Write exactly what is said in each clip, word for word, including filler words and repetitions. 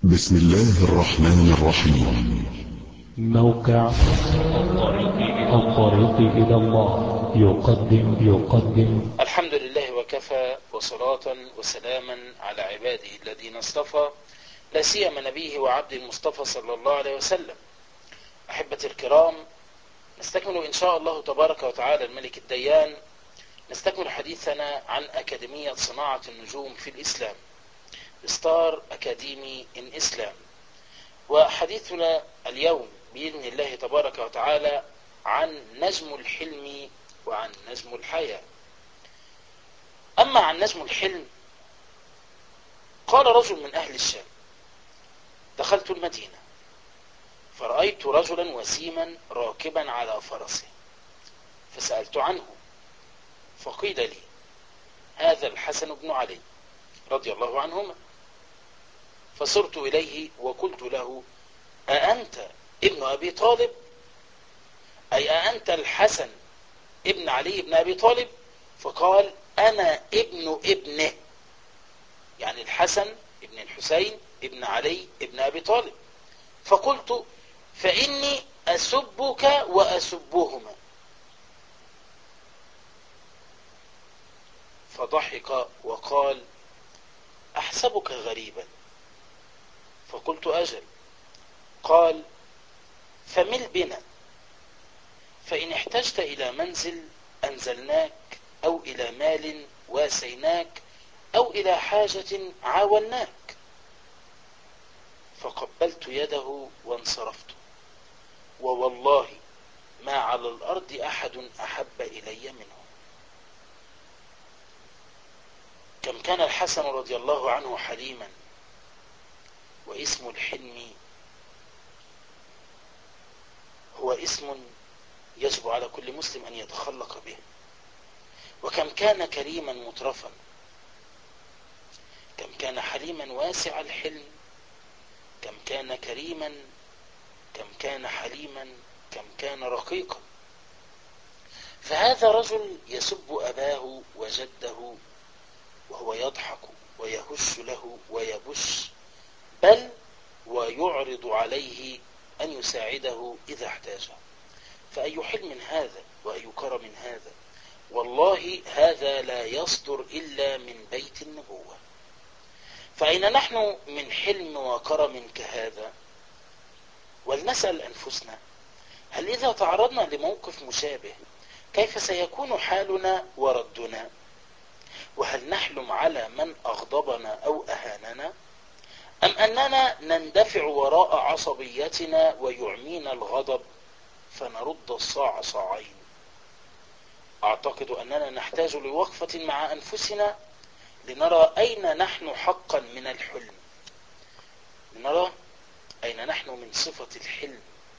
بسم الله الرحمن الرحيم. موقع الطريق إلى الله يقدم يقدم الحمد لله وكفى، وصلاة وسلاما على عباده الذين اصطفى، لا سيما نبيه وعبد المصطفى صلى الله عليه وسلم. أحبتي الكرام، نستكمل إن شاء الله تبارك وتعالى الملك الديان، نستكمل حديثنا عن أكاديمية صناعة النجوم في الإسلام، ستار أكاديمي إن إسلام. وحديثنا اليوم بإذن الله تبارك وتعالى عن نجم الحلم وعن نجم الحياة. أما عن نجم الحلم، قال رجل من أهل الشام: دخلت المدينة فرأيت رجلا وسيما راكبا على فرسه، فسألت عنه فقيل لي: هذا الحسن بن علي رضي الله عنهما. فصرت إليه وقلت له: أأنت ابن أبي طالب؟ أي أأنت الحسن ابن علي بن أبي طالب؟ فقال: أنا ابن ابنه، يعني الحسن ابن الحسين ابن علي ابن أبي طالب. فقلت: فإني أسبك وأسبهما. فضحك وقال: أحسبك غريبا. فقلت: أجل. قال: فمل بنا، فإن احتجت إلى منزل أنزلناك، أو إلى مال واسيناك، أو إلى حاجة عاوناك. فقبلت يده وانصرفت، ووالله ما على الأرض أحد أحب إلي منه. كم كان الحسن رضي الله عنه حليما، واسم الحلم هو اسم يجب على كل مسلم أن يتخلق به. وكم كان كريما مترفا، كم كان حليما واسع الحلم، كم كان كريما، كم كان حليما، كم كان رقيقا. فهذا رجل يسب أباه وجده وهو يضحك ويهش له ويبش، بل ويعرض عليه أن يساعده إذا احتاجه. فأي حلم هذا وأي كرم هذا! والله هذا لا يصدر إلا من بيت النبوة. فأين نحن من حلم وكرم كهذا؟ ولنسأل أنفسنا: هل إذا تعرضنا لموقف مشابه كيف سيكون حالنا وردنا؟ وهل نحلم على من أغضبنا أو أهاننا، أم أننا نندفع وراء عصبيتنا ويعمينا الغضب فنرد الصاع صاعين؟ أعتقد أننا نحتاج لوقفة مع أنفسنا لنرى أين نحن حقا من الحلم، لنرى أين نحن من صفة الحلم.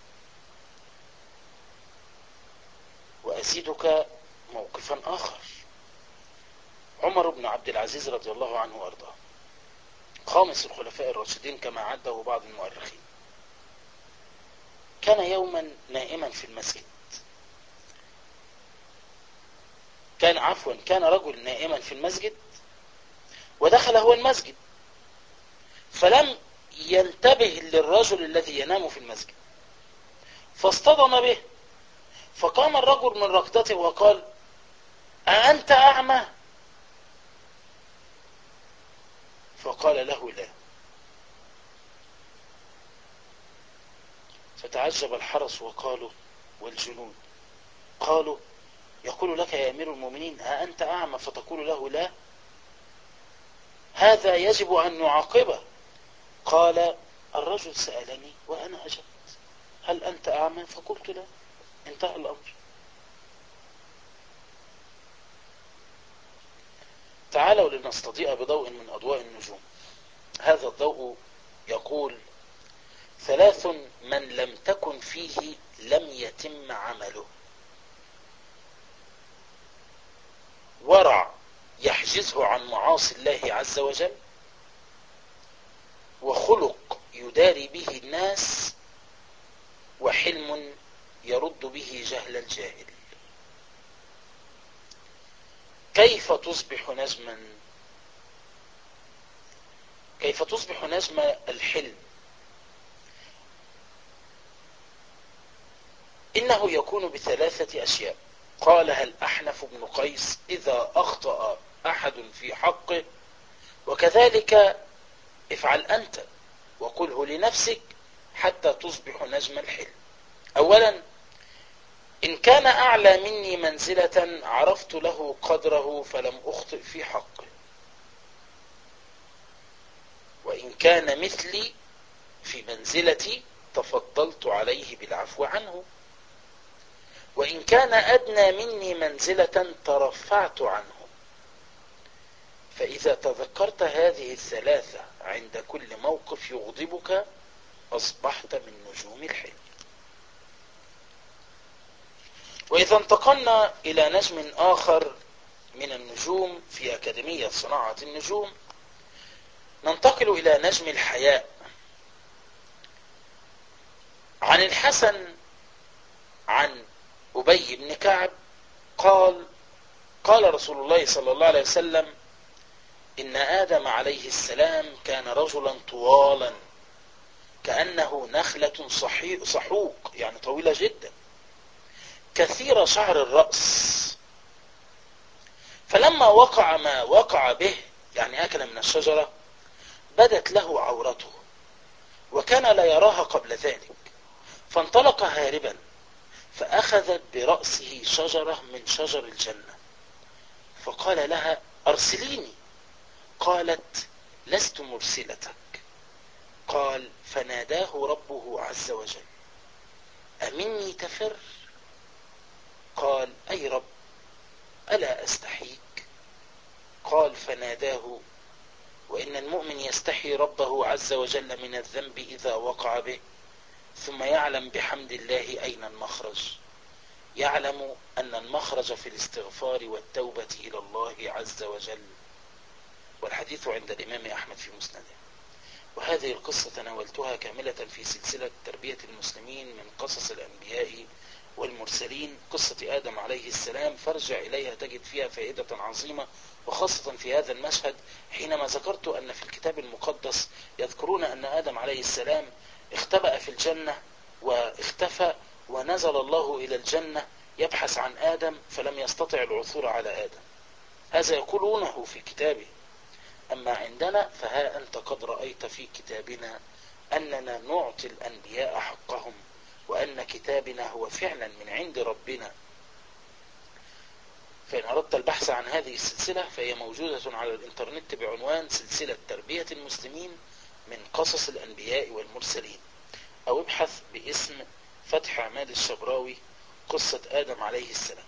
وأزيدك موقفا آخر. عمر بن عبد العزيز رضي الله عنه وأرضاه، خامس الخلفاء الراشدين كما عده بعض المؤرخين، كان يوما نائما في المسجد. كان عفوا كان رجل نائما في المسجد، ودخل هو المسجد فلم ينتبه للرجل الذي ينام في المسجد، فاصطدم به. فقام الرجل من ركضته وقال: أأنت أعمى؟ فقال له: لا. فتعجب الحرس وقالوا والجنود، قالوا: يقول لك يا أمير المؤمنين أأنت أعمى فتقول له لا؟ هذا يجب أن نعاقبه. قال: الرجل سألني وأنا أجبت، هل أنت أعمى؟ فقلت لا، انتهى الأمر. تعالوا لنستضيء بضوء من أضواء النجوم. هذا الضوء يقول: ثلاث من لم تكن فيه لم يتم عمله: ورع يحجزه عن معاصي الله عز وجل، وخلق يداري به الناس، وحلم يرد به جهل الجاهل. كيف تصبح نجما؟ كيف تصبح نجم الحلم؟ إنه يكون بثلاثة أشياء قالها الأحنف بن قيس: إذا أخطأ أحد في حقه وكذلك افعل أنت وقله لنفسك حتى تصبح نجم الحلم. أولا، إن كان أعلى مني منزلة عرفت له قدره فلم أخطئ في حقه، وإن كان مثلي في منزلتي تفضلت عليه بالعفو عنه، وإن كان أدنى مني منزلة ترفعت عنه. فإذا تذكرت هذه الثلاثة عند كل موقف يغضبك أصبحت من نجوم الحلم. وإذا انتقلنا إلى نجم آخر من النجوم في أكاديمية صناعة النجوم، ننتقل إلى نجم الحياء. عن الحسن عن أبي بن كعب قال: قال رسول الله صلى الله عليه وسلم: إن آدم عليه السلام كان رجلا طوالا كأنه نخلة صحوق، يعني طويلة جدا، كثير شعر الرأس، فلما وقع ما وقع به، يعني أكل من الشجرة، بدت له عورته وكان لا يراها قبل ذلك، فانطلق هاربا فأخذت برأسه شجرة من شجر الجنة فقال لها: أرسليني. قالت: لست مرسلتك. قال: فناداه ربه عز وجل: أمني تفر؟ قال: أي رب، ألا أستحيك؟ قال: فناداه: وإن المؤمن يستحي ربه عز وجل من الذنب إذا وقع به، ثم يعلم بحمد الله أين المخرج، يعلم أن المخرج في الاستغفار والتوبة إلى الله عز وجل. والحديث عند الإمام أحمد في مسنده. وهذه القصة تناولتها كاملة في سلسلة تربية المسلمين من قصص الأنبياء والمرسلين، قصة آدم عليه السلام، فارجع إليها تجد فيها فائدة عظيمة، وخاصة في هذا المشهد حينما ذكرت أن في الكتاب المقدس يذكرون أن آدم عليه السلام اختبأ في الجنة واختفى، ونزل الله إلى الجنة يبحث عن آدم فلم يستطع العثور على آدم. هذا يقولونه في كتابه. أما عندنا فها أنت قد رأيت في كتابنا أننا نعطي الأنبياء حقهم، وأن كتابنا هو فعلا من عند ربنا. فإن أردت البحث عن هذه السلسلة فهي موجودة على الإنترنت بعنوان سلسلة تربية المسلمين من قصص الأنبياء والمرسلين، أو ابحث باسم فتح عماد الشبراوي قصة آدم عليه السلام.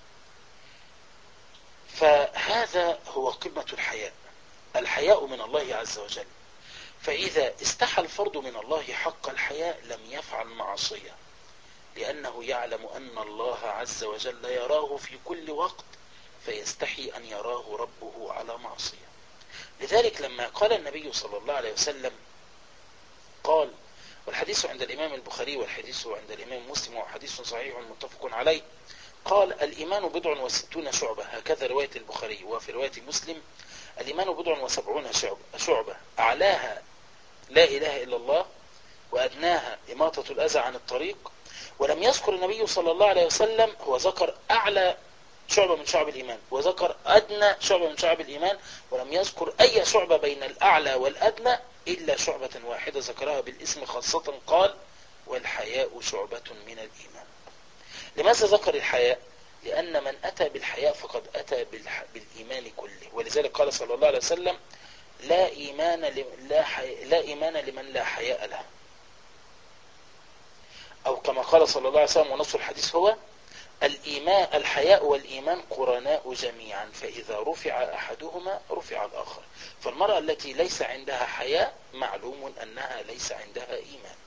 فهذا هو قمة الحياء، الحياء من الله عز وجل. فإذا استحى الفرد من الله حق الحياء لم يفعل معصية، لأنه يعلم أن الله عز وجل يراه في كل وقت، فيستحي أن يراه ربه على معصية. لذلك لما قال النبي صلى الله عليه وسلم، قال، والحديث عند الإمام البخاري والحديث عند الإمام مسلم وحديث صحيح متفق عليه، قال: الإيمان بضع وستون شعبة، هكذا رواية البخاري. وفي رواية مسلم: الإيمان بضع وسبعون شعبة، أعلاها لا إله إلا الله، وأدناها إماطة الأذى عن الطريق. ولم يذكر النبي صلى الله عليه وسلم، هو ذكر أعلى شعبة من شعب الإيمان وذكر أدنى شعبة من شعب الإيمان، ولم يذكر أي شعبة بين الأعلى والأدنى إلا شعبة واحدة ذكرها بالاسم خاصة، قال: والحياء شعبة من الإيمان. لماذا ذكر الحياء؟ لأن من أتى بالحياء فقد أتى بالإيمان كله. ولذلك قال صلى الله عليه وسلم: لا إيمان لا, حي... لا إيمان لمن لا حياء له، أو كما قال صلى الله عليه وسلم، ونص الحديث هو: الإيمان الحياء والإيمان قرناء جميعا، فإذا رفع أحدهما رفع الآخر. فالمرأة التي ليس عندها حياء معلوم أنها ليس عندها إيمان.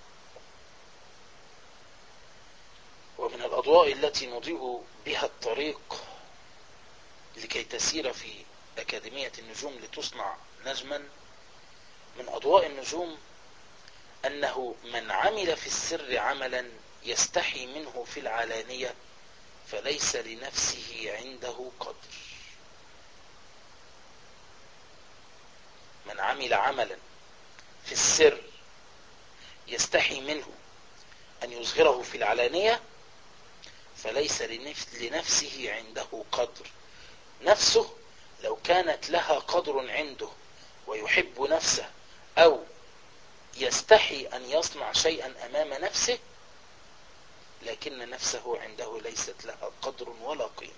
ومن الأضواء التي نضيء بها الطريق لكي تسير في أكاديمية النجوم لتصنع نجما، من أضواء النجوم أنه من عمل في السر عملا يستحي منه في العلانية فليس لنفسه عنده قدر. من عمل عملا في السر يستحي منه أن يظهره في العلانية، فليس لنفسه عنده قدر. نفسه لو كانت لها قدر عنده ويحب نفسه أو يستحي أن يصنع شيئا أمام نفسه، لكن نفسه عنده ليست لها قدر ولا قيمة،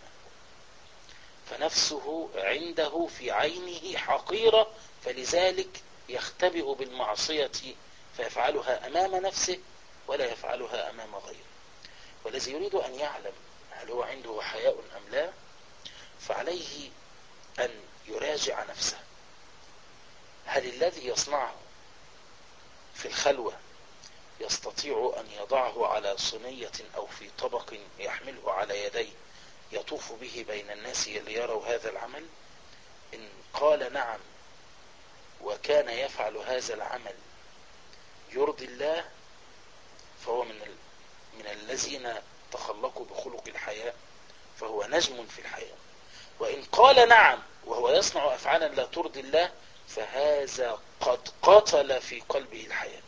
فنفسه عنده في عينه حقيرة، فلذلك يختبئ بالمعصية فيفعلها أمام نفسه ولا يفعلها أمام غيره. والذي يريد أن يعلم هل هو عنده حياء أم لا، فعليه أن يراجع نفسه. هل الذي يصنعه في الخلوة يستطيع أن يضعه على صينية أو في طبق يحمله على يديه يطوف به بين الناس ليروا هذا العمل؟ إن قال نعم وكان يفعل هذا العمل يرضي الله، فهو من ال... من الذين تخلقوا بخلق الحياء، فهو نجم في الحياء. وإن قال نعم وهو يصنع أفعالا لا ترضي الله، فهذا قد قتل في قلبه الحياء.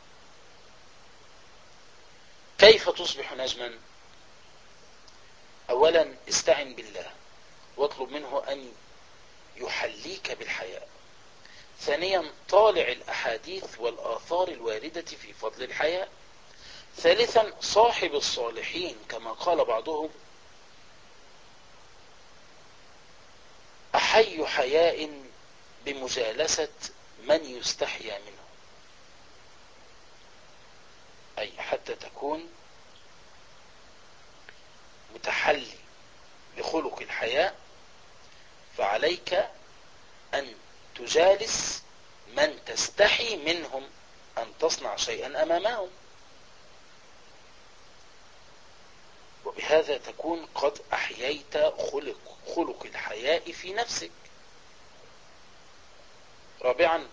كيف تصبح نجما؟ أولا استعن بالله واطلب منه أن يحليك بالحياء. ثانيا طالع الأحاديث والآثار الواردة في فضل الحياء. ثالثا صاحب الصالحين، كما قال بعضهم: أحي حياء بمجالسة من يستحيا منه، أي حتى تكون متحلي بخلق الحياء فعليك أن تجالس من تستحي منهم أن تصنع شيئا أمامهم، وبهذا تكون قد أحييت خلق, خلق الحياء في نفسك. رابعا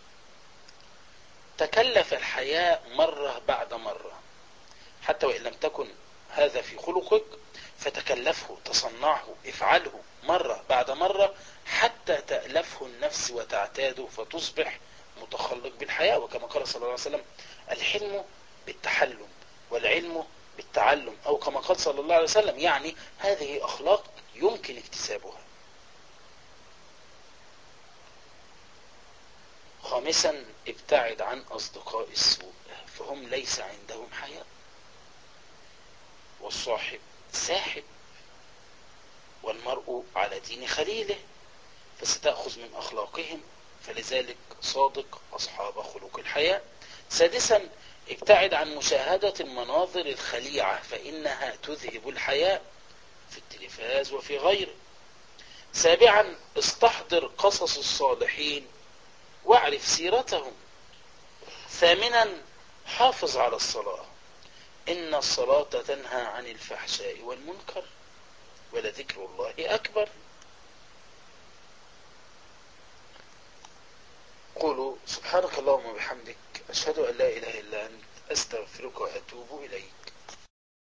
تكلف الحياء مرة بعد مرة، حتى وإن لم تكن هذا في خلقك فتكلفه، تصنعه، افعله مرة بعد مرة حتى تألفه النفس وتعتاده فتصبح متخلق بالحياء. وكما قال صلى الله عليه وسلم: الحلم بالتحلم والعلم بالتعلم، أو كما قال صلى الله عليه وسلم، يعني هذه أخلاق يمكن اكتسابها. خامسا ابتعد عن أصدقاء السوء، فهم ليس عندهم حياء، والصاحب ساحب، والمرء على دين خليله، فستأخذ من أخلاقهم، فلذلك صادق أصحاب خلق الحياء. سادسا ابتعد عن مشاهدة المناظر الخليعة، فإنها تذهب الحياء في التلفاز وفي غيره. سابعا استحضر قصص الصالحين واعرف سيرتهم. ثامنا حافظ على الصلاة، إن الصلاة تنهى عن الفحشاء والمنكر ولذكر الله أكبر. قولوا سبحانك اللهم وبحمدك، أشهد أن لا إله إلا أنت، أستغفرك وأتوب إليك.